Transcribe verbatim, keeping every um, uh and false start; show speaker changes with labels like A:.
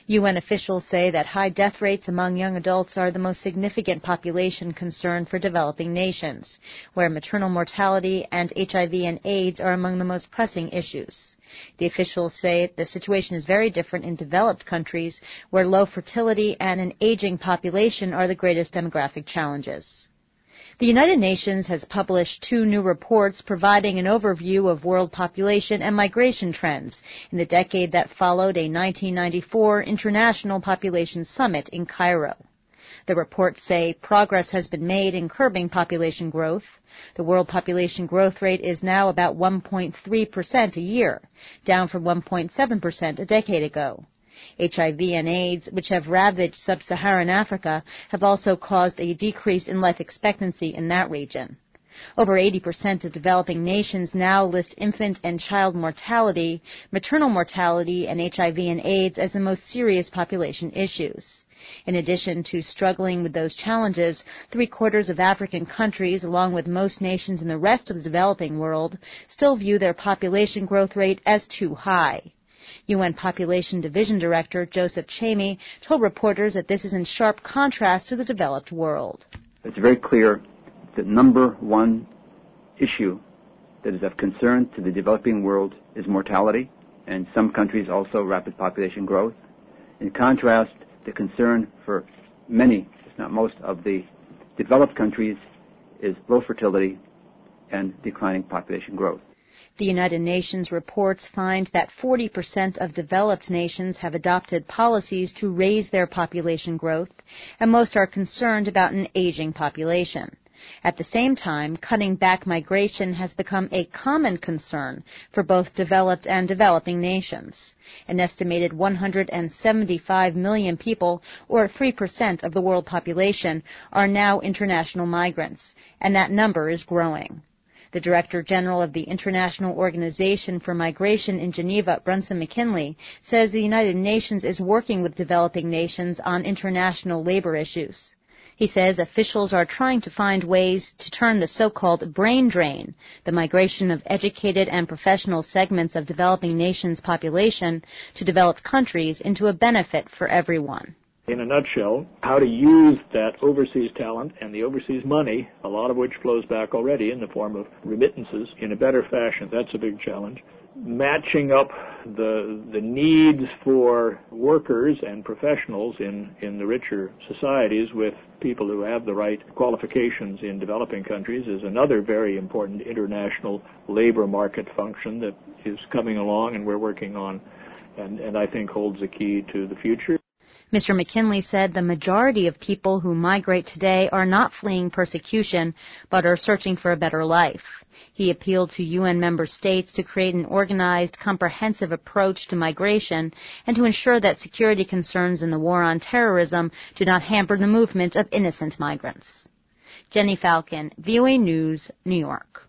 A: U N officials say that high death rates among young adults are the most significant population concern for developing nations, where maternal mortality and H I V and AIDS are among the most pressing issues. The officials say the situation is very different in developed countries, where low fertility and an aging population are the greatest demographic challenges. The United Nations has published two new reports providing an overview of world population and migration trends in the decade that followed a nineteen ninety-four International Population Summit in Cairo. The reports say progress has been made in curbing population growth. The world population growth rate is now about one point three percent a year, down from one point seven percent a decade ago. H I V and AIDS, which have ravaged sub-Saharan Africa, have also caused a decrease in life expectancy in that region. Over eighty percent of developing nations now list infant and child mortality, maternal mortality, and H I V and AIDS as the most serious population issues. In addition to struggling with those challenges, three-quarters of African countries, along with most nations in the rest of the developing world, still view their population growth rate as too high. U N Population Division Director Joseph Chamey told reporters that this is in sharp contrast to the developed world.
B: It's very clear that number one issue that is of concern to the developing world is mortality, and some countries also rapid population growth. In contrast, the concern for many, if not most, of the developed countries is low fertility and declining population growth.
A: The United Nations reports find that forty percent of developed nations have adopted policies to raise their population growth, and most are concerned about an aging population. At the same time, cutting back migration has become a common concern for both developed and developing nations. An estimated one hundred seventy-five million people, or three percent of the world population, are now international migrants, and that number is growing. The Director General of the International Organization for Migration in Geneva, Brunson McKinley, says the United Nations is working with developing nations on international labor issues. He says officials are trying to find ways to turn the so-called brain drain, the migration of educated and professional segments of developing nations' population to developed countries, into a benefit for everyone.
C: In a nutshell, how to use that overseas talent and the overseas money, a lot of which flows back already in the form of remittances, in a better fashion. That's a big challenge. Matching up the the needs for workers and professionals in, in the richer societies with people who have the right qualifications in developing countries is another very important international labor market function that is coming along and we're working on, and, and I think holds the key to the future.
A: Mister McKinley said the majority of people who migrate today are not fleeing persecution, but are searching for a better life. He appealed to U N member states to create an organized, comprehensive approach to migration and to ensure that security concerns in the war on terrorism do not hamper the movement of innocent migrants. Jenny Falcon, V O A News, New York.